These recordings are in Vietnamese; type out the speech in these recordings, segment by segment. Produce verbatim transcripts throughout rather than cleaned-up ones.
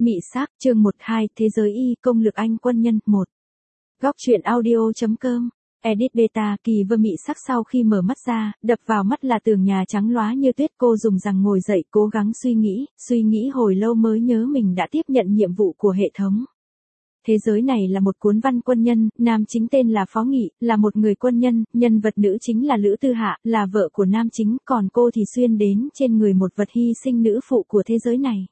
Mị sắc, chương một hai, Thế giới y, công lực anh quân nhân, một. Góc truyện audio.com. Edit beta, Kỳ Vơ mị sắc sau khi mở mắt ra, đập vào mắt là tường nhà trắng lóa như tuyết. Cô dùng rằng ngồi dậy, cố gắng suy nghĩ, suy nghĩ hồi lâu mới nhớ mình đã tiếp nhận nhiệm vụ của hệ thống. Thế giới này là một cuốn văn quân nhân, nam chính tên là Phó Nghị, là một người quân nhân, nhân vật nữ chính là Lữ Tư Hạ, là vợ của nam chính, còn cô thì xuyên đến trên người một vật hy sinh nữ phụ của thế giới này.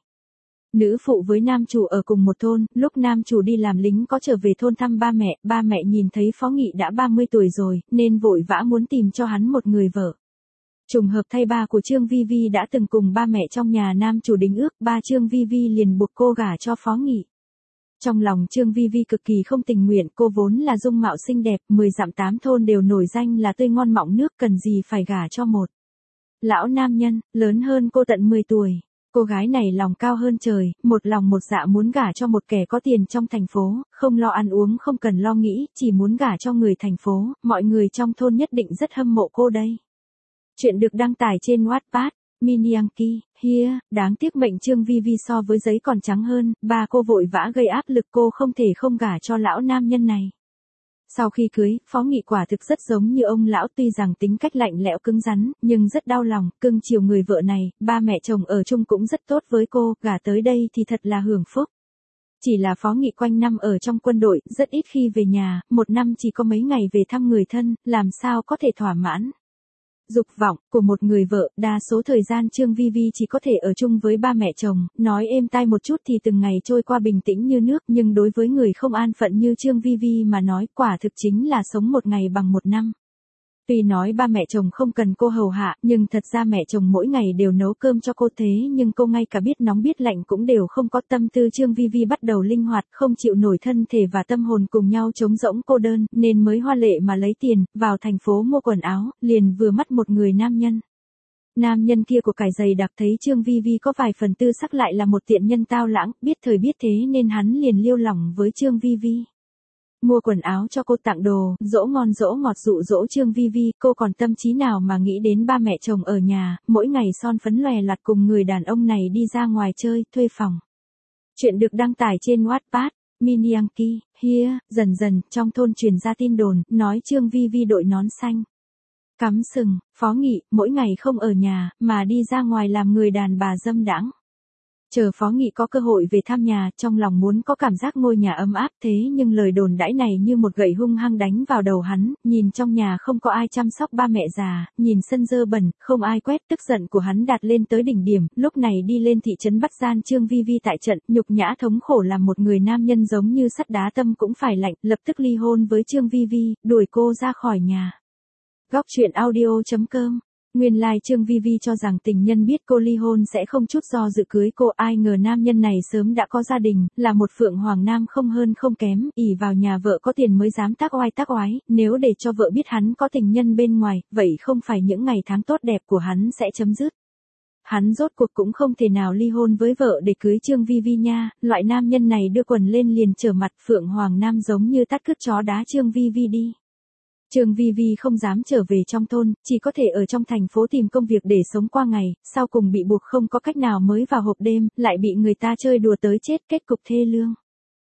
Nữ phụ với nam chủ ở cùng một thôn, lúc nam chủ đi làm lính có trở về thôn thăm ba mẹ, ba mẹ nhìn thấy Phó Nghị đã ba mươi tuổi rồi, nên vội vã muốn tìm cho hắn một người vợ. Trùng hợp thay ba của Trương Vi Vi đã từng cùng ba mẹ trong nhà nam chủ đính ước, ba Trương Vi Vi liền buộc cô gả cho Phó Nghị. Trong lòng Trương Vi Vi cực kỳ không tình nguyện, cô vốn là dung mạo xinh đẹp, mười dặm tám thôn đều nổi danh là tươi ngon mọng nước, cần gì phải gả cho một lão nam nhân, lớn hơn cô tận mười tuổi. Cô gái này lòng cao hơn trời, một lòng một dạ muốn gả cho một kẻ có tiền trong thành phố, không lo ăn uống không cần lo nghĩ, chỉ muốn gả cho người thành phố, mọi người trong thôn nhất định rất hâm mộ cô đây. Chuyện được đăng tải trên Wattpad, Minianki, here, đáng tiếc mệnh Trương Vi Vi so với giấy còn trắng hơn, ba cô vội vã gây áp lực cô không thể không gả cho lão nam nhân này. Sau khi cưới, Phó Nghị quả thực rất giống như ông lão, tuy rằng tính cách lạnh lẽo cứng rắn, nhưng rất đau lòng, cưng chiều người vợ này, ba mẹ chồng ở chung cũng rất tốt với cô, gả tới đây thì thật là hưởng phúc. Chỉ là Phó Nghị quanh năm ở trong quân đội, rất ít khi về nhà, một năm chỉ có mấy ngày về thăm người thân, làm sao có thể thỏa mãn dục vọng của một người vợ. Đa số thời gian Trương Vi Vi chỉ có thể ở chung với ba mẹ chồng, nói êm tai một chút thì từng ngày trôi qua bình tĩnh như nước, nhưng đối với người không an phận như Trương Vi Vi mà nói, quả thực chính là sống một ngày bằng một năm. Tuy nói ba mẹ chồng không cần cô hầu hạ, nhưng thật ra mẹ chồng mỗi ngày đều nấu cơm cho cô, thế nhưng cô ngay cả biết nóng biết lạnh cũng đều không có. Tâm tư Trương Vi Vi bắt đầu linh hoạt, không chịu nổi thân thể và tâm hồn cùng nhau trống rỗng cô đơn, nên mới hoa lệ mà lấy tiền, vào thành phố mua quần áo, liền vừa mắt một người nam nhân. Nam nhân kia của cải giày đặc thấy Trương Vi Vi có vài phần tư sắc lại là một tiện nhân tao lãng, biết thời biết thế nên hắn liền liêu lỏng với Trương Vi Vi. Mua quần áo cho cô, tặng đồ, dỗ ngon dỗ ngọt dụ dỗ Trương Vi Vi, cô còn tâm trí nào mà nghĩ đến ba mẹ chồng ở nhà, mỗi ngày son phấn lòe lặt cùng người đàn ông này đi ra ngoài chơi, thuê phòng. Chuyện được đăng tải trên Wattpad, Minianki, here, dần dần, trong thôn truyền ra tin đồn, nói Trương Vi Vi đội nón xanh cắm sừng, Phó Nghị, mỗi ngày không ở nhà, mà đi ra ngoài làm người đàn bà dâm đãng. Chờ Phó Nghị có cơ hội về thăm nhà, trong lòng muốn có cảm giác ngôi nhà ấm áp, thế nhưng lời đồn đãi này như một gậy hung hăng đánh vào đầu hắn, nhìn trong nhà không có ai chăm sóc ba mẹ già, nhìn sân dơ bẩn, không ai quét, tức giận của hắn đạt lên tới đỉnh điểm, lúc này đi lên thị trấn bắt gian Trương Vi Vi tại trận, nhục nhã thống khổ làm một người nam nhân giống như sắt đá, tâm cũng phải lạnh, lập tức ly hôn với Trương Vi Vi, đuổi cô ra khỏi nhà. Góc truyện audio.com. Nguyên lai like Trương Vi Vi cho rằng tình nhân biết cô ly hôn sẽ không chút do dự cưới cô, ai ngờ nam nhân này sớm đã có gia đình, là một phượng hoàng nam không hơn không kém, ỷ vào nhà vợ có tiền mới dám tác oai tác oái, nếu để cho vợ biết hắn có tình nhân bên ngoài, vậy không phải những ngày tháng tốt đẹp của hắn sẽ chấm dứt. Hắn rốt cuộc cũng không thể nào ly hôn với vợ để cưới Trương Vi Vi nha, loại nam nhân này đưa quần lên liền trở mặt, phượng hoàng nam giống như tát cướp chó đá Trương Vi Vi đi. Trương Vi Vi không dám trở về trong thôn, chỉ có thể ở trong thành phố tìm công việc để sống qua ngày, sau cùng bị buộc không có cách nào mới vào hộp đêm, lại bị người ta chơi đùa tới chết, kết cục thê lương.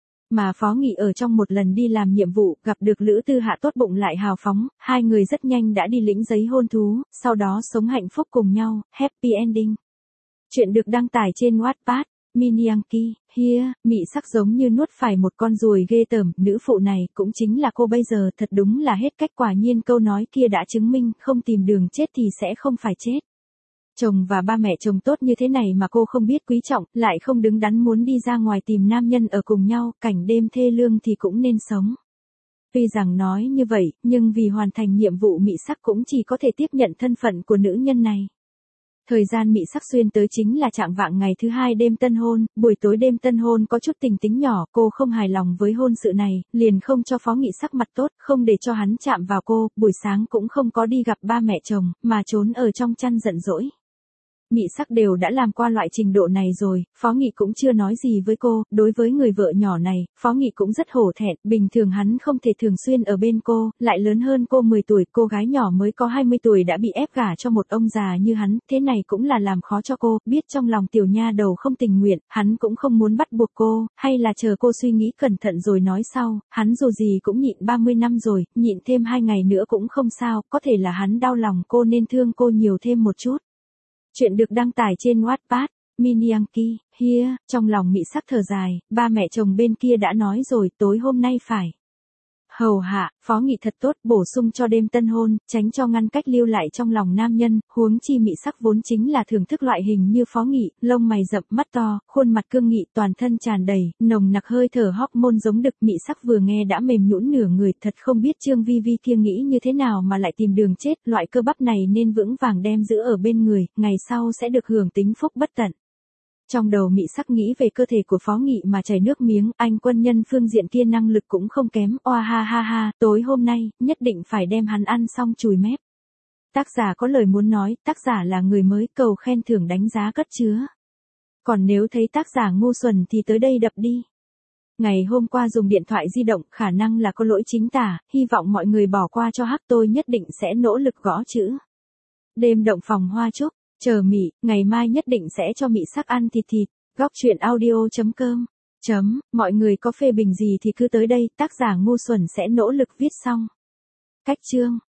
Mà Phó Nghị ở trong một lần đi làm nhiệm vụ, gặp được Lữ Tư Hạ tốt bụng lại hào phóng, hai người rất nhanh đã đi lĩnh giấy hôn thú, sau đó sống hạnh phúc cùng nhau, happy ending. Chuyện được đăng tải trên Wattpad, Minianki, here, mị sắc giống như nuốt phải một con ruồi ghê tởm, nữ phụ này cũng chính là cô bây giờ, thật đúng là hết cách, quả nhiên câu nói kia đã chứng minh, không tìm đường chết thì sẽ không phải chết. Chồng và ba mẹ chồng tốt như thế này mà cô không biết quý trọng, lại không đứng đắn muốn đi ra ngoài tìm nam nhân ở cùng nhau, cảnh đêm thê lương thì cũng nên sống. Tuy rằng nói như vậy, nhưng vì hoàn thành nhiệm vụ mị sắc cũng chỉ có thể tiếp nhận thân phận của nữ nhân này. Thời gian mị sắc xuyên tới chính là trạng vạng ngày thứ hai đêm tân hôn, buổi tối đêm tân hôn có chút tình tính nhỏ, cô không hài lòng với hôn sự này, liền không cho Phó Nghị sắc mặt tốt, không để cho hắn chạm vào cô, buổi sáng cũng không có đi gặp ba mẹ chồng, mà trốn ở trong chăn giận dỗi. Mị Sắc đều đã làm qua loại trình độ này rồi, Phó Nghị cũng chưa nói gì với cô, đối với người vợ nhỏ này, Phó Nghị cũng rất hổ thẹn, bình thường hắn không thể thường xuyên ở bên cô, lại lớn hơn cô mười tuổi, cô gái nhỏ mới có hai mươi tuổi đã bị ép gả cho một ông già như hắn, thế này cũng là làm khó cho cô, biết trong lòng tiểu nha đầu không tình nguyện, hắn cũng không muốn bắt buộc cô, hay là chờ cô suy nghĩ cẩn thận rồi nói sau, hắn dù gì cũng nhịn ba mươi năm rồi, nhịn thêm hai ngày nữa cũng không sao, có thể là hắn đau lòng cô nên thương cô nhiều thêm một chút. Chuyện được đăng tải trên Wattpad, Minyanki, Hia, trong lòng Mị Sắc thở dài, ba mẹ chồng bên kia đã nói rồi, tối hôm nay phải hầu hạ, Phó Nghị thật tốt, bổ sung cho đêm tân hôn, tránh cho ngăn cách lưu lại trong lòng nam nhân, huống chi Mị Sắc vốn chính là thưởng thức loại hình như Phó Nghị, lông mày rậm, mắt to, khuôn mặt cương nghị, toàn thân tràn đầy, nồng nặc hơi thở hormone giống đực, Mị Sắc vừa nghe đã mềm nhũn nửa người, thật không biết Trương Vi Vi kia nghĩ như thế nào mà lại tìm đường chết, loại cơ bắp này nên vững vàng đem giữ ở bên người, ngày sau sẽ được hưởng tính phúc bất tận. Trong đầu Mị Sắc nghĩ về cơ thể của Phó Nghị mà chảy nước miếng, anh quân nhân phương diện kia năng lực cũng không kém, oa ha ha ha, tối hôm nay, nhất định phải đem hắn ăn xong chùi mép. Tác giả có lời muốn nói, tác giả là người mới, cầu khen thưởng đánh giá cất chứa. Còn nếu thấy tác giả ngu xuẩn thì tới đây đập đi. Ngày hôm qua dùng điện thoại di động, khả năng là có lỗi chính tả, hy vọng mọi người bỏ qua cho hắc, tôi nhất định sẽ nỗ lực gõ chữ. Đêm động phòng hoa chúc. Chờ Mị, ngày mai nhất định sẽ cho Mị Sắc ăn thịt thịt, góc chuyện audio chấm com, chấm, mọi người có phê bình gì thì cứ tới đây, tác giả ngu xuẩn sẽ nỗ lực viết xong. Cách chương.